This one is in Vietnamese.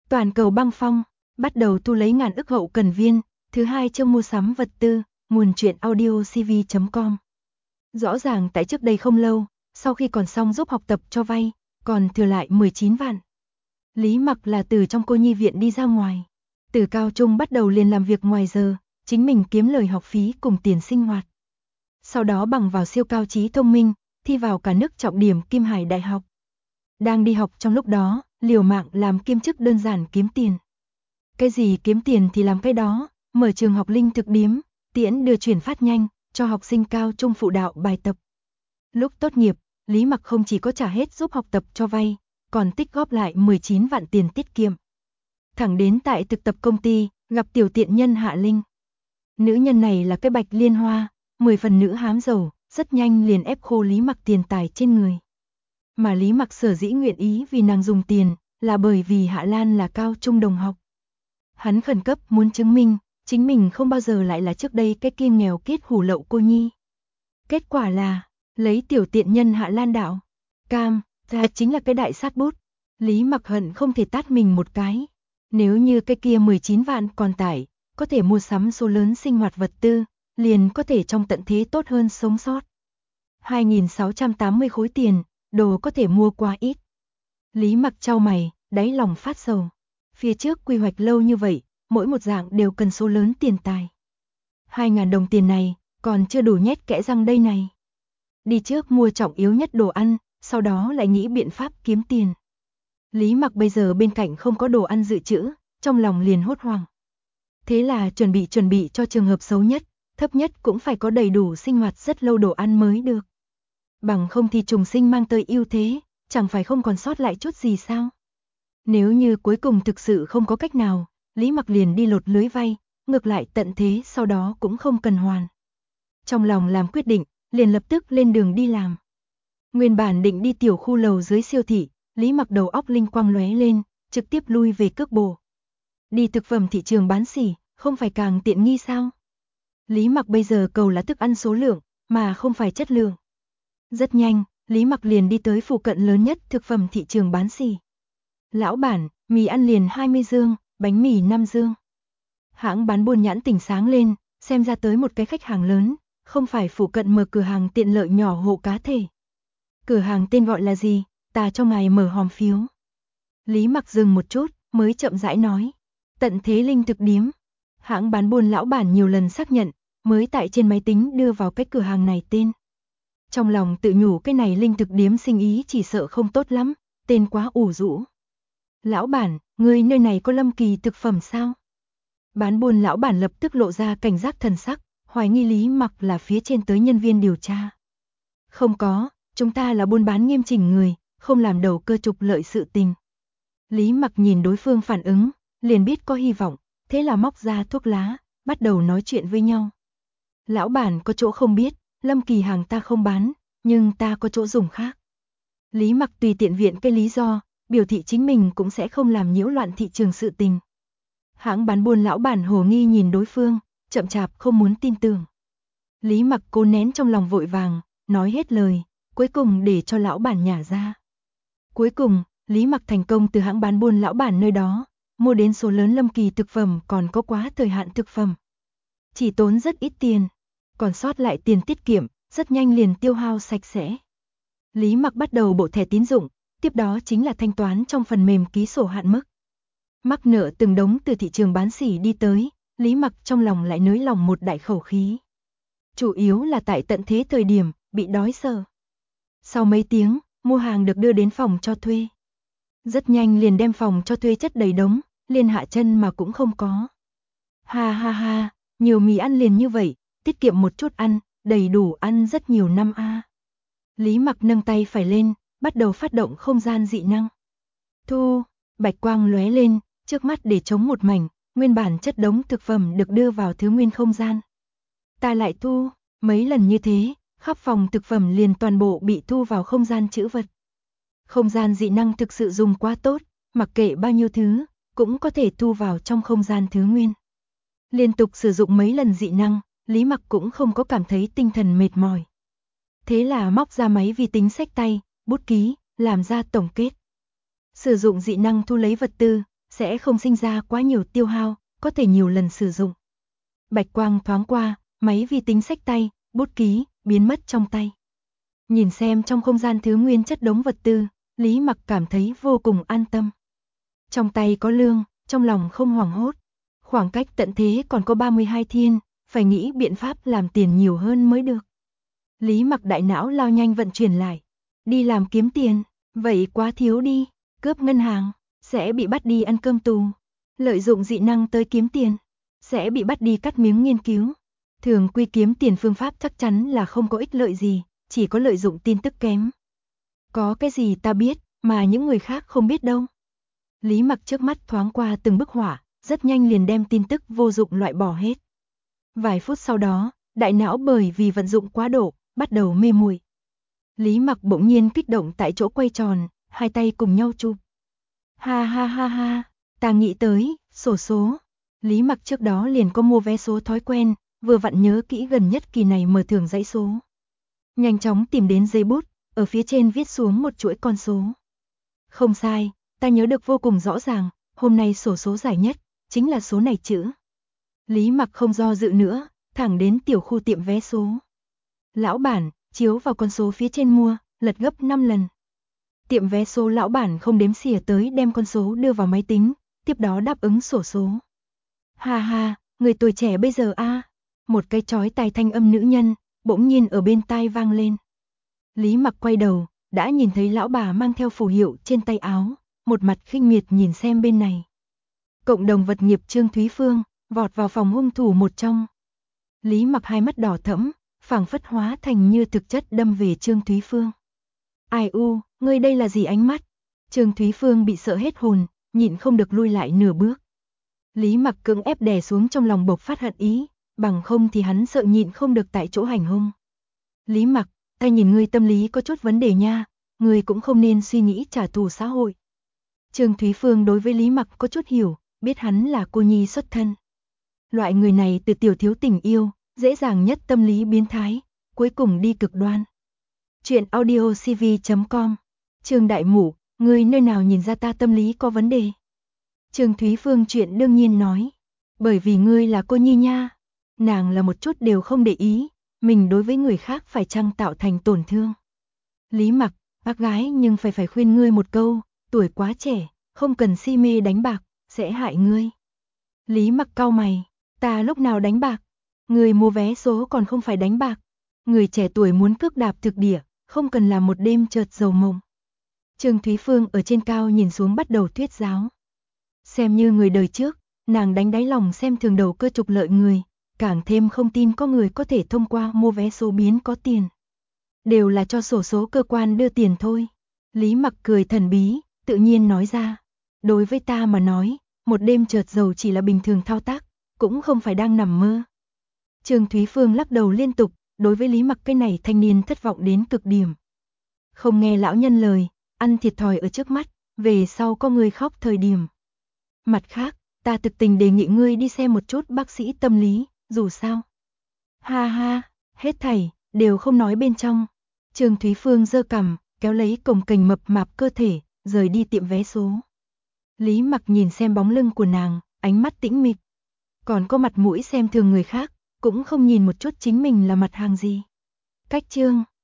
Toàn cầu băng phong, bắt đầu thu lấy ngàn ức hậu cần viên, thứ hai trong mua sắm vật tư, nguồn truyện audio cv.com. Rõ ràng tại trước đây không lâu, sau khi còn xong giúp học tập cho vay, còn thừa lại 19 vạn. Lý Mặc là từ trong cô nhi viện đi ra ngoài. Từ cao trung bắt đầu liền làm việc ngoài giờ, chính mình kiếm lời học phí cùng tiền sinh hoạt. Sau đó bằng vào siêu cao trí thông minh, thi vào cả nước trọng điểm Kim Hải Đại học. Đang đi học trong lúc đó, liều mạng làm kiêm chức đơn giản kiếm tiền. Cái gì kiếm tiền thì làm cái đó, mở trường học linh thực điếm, tiễn đưa chuyển phát nhanh, cho học sinh cao trung phụ đạo bài tập. Lúc tốt nghiệp, Lý Mặc không chỉ có trả hết giúp học tập cho vay, còn tích góp lại 19 vạn tiền tiết kiệm. Thẳng đến tại thực tập công ty, gặp tiểu tiện nhân Hạ Linh. Nữ nhân này là cái bạch liên hoa, 10 phần nữ hám giàu, rất nhanh liền ép khô Lý Mặc tiền tài trên người. Mà Lý Mặc sở dĩ nguyện ý vì nàng dùng tiền, là bởi vì Hạ Lan là cao trung đồng học. Hắn khẩn cấp muốn chứng minh, chính mình không bao giờ lại là trước đây cái kia nghèo kiết hủ lậu cô nhi. Kết quả là, lấy tiểu tiện nhân Hạ Lan đạo, cam, ra chính là cái đại sát bút. Lý Mặc hận không thể tát mình một cái. Nếu như cái kia 19 vạn còn tải, có thể mua sắm số lớn sinh hoạt vật tư, liền có thể trong tận thế tốt hơn sống sót. 2.680 khối tiền, đồ có thể mua quá ít. Lý Mặc chau mày, đáy lòng phát sầu. Phía trước quy hoạch lâu như vậy, mỗi một dạng đều cần số lớn tiền tài. 2.000 đồng tiền này, còn chưa đủ nhét kẽ răng đây này. Đi trước mua trọng yếu nhất đồ ăn, sau đó lại nghĩ biện pháp kiếm tiền. Lý Mặc bây giờ bên cạnh không có đồ ăn dự trữ, trong lòng liền hốt hoảng. Thế là chuẩn bị cho trường hợp xấu nhất, thấp nhất cũng phải có đầy đủ sinh hoạt rất lâu đồ ăn mới được. Bằng không thì trùng sinh mang tới ưu thế, chẳng phải không còn sót lại chút gì sao? Nếu như cuối cùng thực sự không có cách nào, Lý Mặc liền đi lột lưới vay, ngược lại tận thế sau đó cũng không cần hoàn. Trong lòng làm quyết định, liền lập tức lên đường đi làm. Nguyên bản định đi tiểu khu lầu dưới siêu thị, Lý Mặc đầu óc linh quang lóe lên, trực tiếp lui về cước bộ. Đi thực phẩm thị trường bán sỉ, không phải càng tiện nghi sao? Lý Mặc bây giờ cầu là thức ăn số lượng, mà không phải chất lượng. Rất nhanh, Lý Mặc liền đi tới phụ cận lớn nhất thực phẩm thị trường bán sỉ. Lão bản, mì ăn liền 20 dương, bánh mì 5 dương. Hãng bán buôn nhãn tỉnh sáng lên, xem ra tới một cái khách hàng lớn, không phải phụ cận mở cửa hàng tiện lợi nhỏ hộ cá thể. Cửa hàng tên gọi là gì, ta cho ngài mở hòm phiếu. Lý Mặc dừng một chút, mới chậm rãi nói. Tận thế linh thực điếm. Hãng bán buôn lão bản nhiều lần xác nhận, mới tại trên máy tính đưa vào cái cửa hàng này tên. Trong lòng tự nhủ cái này linh thực điếm sinh ý chỉ sợ không tốt lắm, tên quá ủ rũ. Lão bản, ngươi nơi này có Lâm Kỳ thực phẩm sao? Bán buôn lão bản lập tức lộ ra cảnh giác thần sắc, hoài nghi Lý Mặc là phía trên tới nhân viên điều tra. Không có, chúng ta là buôn bán nghiêm chỉnh người, không làm đầu cơ trục lợi sự tình. Lý Mặc nhìn đối phương phản ứng, liền biết có hy vọng, thế là móc ra thuốc lá, bắt đầu nói chuyện với nhau. Lão bản có chỗ không biết, Lâm Kỳ hàng ta không bán, nhưng ta có chỗ dùng khác. Lý Mặc tùy tiện viện cái lý do, biểu thị chính mình cũng sẽ không làm nhiễu loạn thị trường sự tình. Hãng bán buôn lão bản hồ nghi nhìn đối phương, chậm chạp không muốn tin tưởng. Lý Mặc cố nén trong lòng vội vàng, nói hết lời, cuối cùng để cho lão bản nhả ra. Cuối cùng, Lý Mặc thành công từ hãng bán buôn lão bản nơi đó, mua đến số lớn Lâm Kỳ thực phẩm còn có quá thời hạn thực phẩm. Chỉ tốn rất ít tiền, còn sót lại tiền tiết kiệm, rất nhanh liền tiêu hao sạch sẽ. Lý Mặc bắt đầu bộ thẻ tín dụng, tiếp đó chính là thanh toán trong phần mềm ký sổ hạn mức. Mắc nợ từng đống từ thị trường bán sỉ đi tới, Lý Mặc trong lòng lại nới lòng một đại khẩu khí. Chủ yếu là tại tận thế thời điểm, bị đói sợ. Sau mấy tiếng, mua hàng được đưa đến phòng cho thuê. Rất nhanh liền đem phòng cho thuê chất đầy đống, liền hạ chân mà cũng không có. Ha ha ha, nhiều mì ăn liền như vậy, tiết kiệm một chút ăn, đầy đủ ăn rất nhiều năm a. Lý Mặc nâng tay phải lên, bắt đầu phát động không gian dị năng. Thu, bạch quang lóe lên, trước mắt để trống một mảnh, nguyên bản chất đống thực phẩm được đưa vào thứ nguyên không gian. Ta lại thu, mấy lần như thế, khắp phòng thực phẩm liền toàn bộ bị thu vào không gian trữ vật. Không gian dị năng thực sự dùng quá tốt, mặc kệ bao nhiêu thứ, cũng có thể thu vào trong không gian thứ nguyên. Liên tục sử dụng mấy lần dị năng, Lý Mặc cũng không có cảm thấy tinh thần mệt mỏi. Thế là móc ra máy vi tính xách tay, bút ký, làm ra tổng kết. Sử dụng dị năng thu lấy vật tư, sẽ không sinh ra quá nhiều tiêu hao, có thể nhiều lần sử dụng. Bạch quang thoáng qua, máy vi tính xách tay, bút ký, biến mất trong tay. Nhìn xem trong không gian thứ nguyên chất đống vật tư, Lý Mặc cảm thấy vô cùng an tâm. Trong tay có lương, trong lòng không hoảng hốt. Khoảng cách tận thế còn có 32 thiên, phải nghĩ biện pháp làm tiền nhiều hơn mới được. Lý Mặc đại não lao nhanh vận chuyển lại. Đi làm kiếm tiền, vậy quá thiếu đi, cướp ngân hàng, sẽ bị bắt đi ăn cơm tù. Lợi dụng dị năng tới kiếm tiền, sẽ bị bắt đi cắt miếng nghiên cứu. Thường quy kiếm tiền phương pháp chắc chắn là không có ích lợi gì, chỉ có lợi dụng tin tức kém. Có cái gì ta biết, mà những người khác không biết đâu. Lý Mặc trước mắt thoáng qua từng bức họa, rất nhanh liền đem tin tức vô dụng loại bỏ hết. Vài phút sau đó, đại não bởi vì vận dụng quá độ, bắt đầu mê muội. Lý Mặc bỗng nhiên kích động tại chỗ quay tròn, hai tay cùng nhau chụp. Ha ha ha ha, ta nghĩ tới, xổ số. Lý Mặc trước đó liền có mua vé số thói quen, vừa vặn nhớ kỹ gần nhất kỳ này mở thưởng dãy số. Nhanh chóng tìm đến giấy bút, ở phía trên viết xuống một chuỗi con số. Không sai, ta nhớ được vô cùng rõ ràng, hôm nay xổ số giải nhất, chính là số này chữ. Lý Mặc không do dự nữa, thẳng đến tiểu khu tiệm vé số. Lão bản, chiếu vào con số phía trên mua, lật gấp 5 lần. Tiệm vé số lão bản không đếm xỉa tới đem con số đưa vào máy tính, tiếp đó đáp ứng xổ số. Ha ha, người tuổi trẻ bây giờ a, một cái chói tai thanh âm nữ nhân, bỗng nhiên ở bên tai vang lên. Lý Mặc quay đầu, đã nhìn thấy lão bà mang theo phù hiệu trên tay áo, một mặt khinh miệt nhìn xem bên này. Cộng đồng vật nghiệp Trương Thúy Phương, vọt vào phòng hung thủ một trong. Lý Mặc hai mắt đỏ thẫm, phảng phất hóa thành như thực chất đâm về Trương Thúy Phương. Ai u, ngươi đây là gì ánh mắt? Trương Thúy Phương bị sợ hết hồn, nhịn không được lui lại nửa bước. Lý Mặc cưỡng ép đè xuống trong lòng bộc phát hận ý, bằng không thì hắn sợ nhịn không được tại chỗ hành hung. Lý Mặc, ta nhìn ngươi tâm lý có chút vấn đề nha, ngươi cũng không nên suy nghĩ trả thù xã hội. Trương Thúy Phương đối với Lý Mặc có chút hiểu, biết hắn là cô nhi xuất thân. Loại người này từ tiểu thiếu tình yêu, dễ dàng nhất tâm lý biến thái, cuối cùng đi cực đoan. Chuyện audiocv.com. Trương Đại Mụ, ngươi nơi nào nhìn ra ta tâm lý có vấn đề? Trương Thúy Phương chuyện đương nhiên nói, bởi vì ngươi là cô nhi nha. Nàng là một chút đều không để ý, mình đối với người khác phải chăng tạo thành tổn thương. Lý Mặc, bác gái nhưng phải khuyên ngươi một câu, tuổi quá trẻ, không cần si mê đánh bạc, sẽ hại ngươi. Lý Mặc cau mày, ta lúc nào đánh bạc? Người mua vé số còn không phải đánh bạc. Người trẻ tuổi muốn cước đạp thực địa, không cần làm một đêm chợt giàu mộng. Trương Thúy Phương ở trên cao nhìn xuống bắt đầu thuyết giáo. Xem như người đời trước, nàng đánh đáy lòng xem thường đầu cơ trục lợi người, càng thêm không tin có người có thể thông qua mua vé số biến có tiền. Đều là cho xổ số cơ quan đưa tiền thôi. Lý Mặc cười thần bí, tự nhiên nói ra. Đối với ta mà nói, một đêm chợt giàu chỉ là bình thường thao tác, cũng không phải đang nằm mơ. Trương Thúy Phương lắc đầu liên tục, đối với Lý Mặc cái này thanh niên thất vọng đến cực điểm. Không nghe lão nhân lời, ăn thiệt thòi ở trước mắt, về sau có người khóc thời điểm. Mặt khác, ta thực tình đề nghị ngươi đi xem một chút bác sĩ tâm lý, dù sao. Ha ha, hết thảy, đều không nói bên trong. Trương Thúy Phương giơ cằm, kéo lấy cồng kềnh mập mạp cơ thể, rời đi tiệm vé số. Lý Mặc nhìn xem bóng lưng của nàng, ánh mắt tĩnh mịch. Còn có mặt mũi xem thường người khác, cũng không nhìn một chút chính mình là mặt hàng gì. Cách chương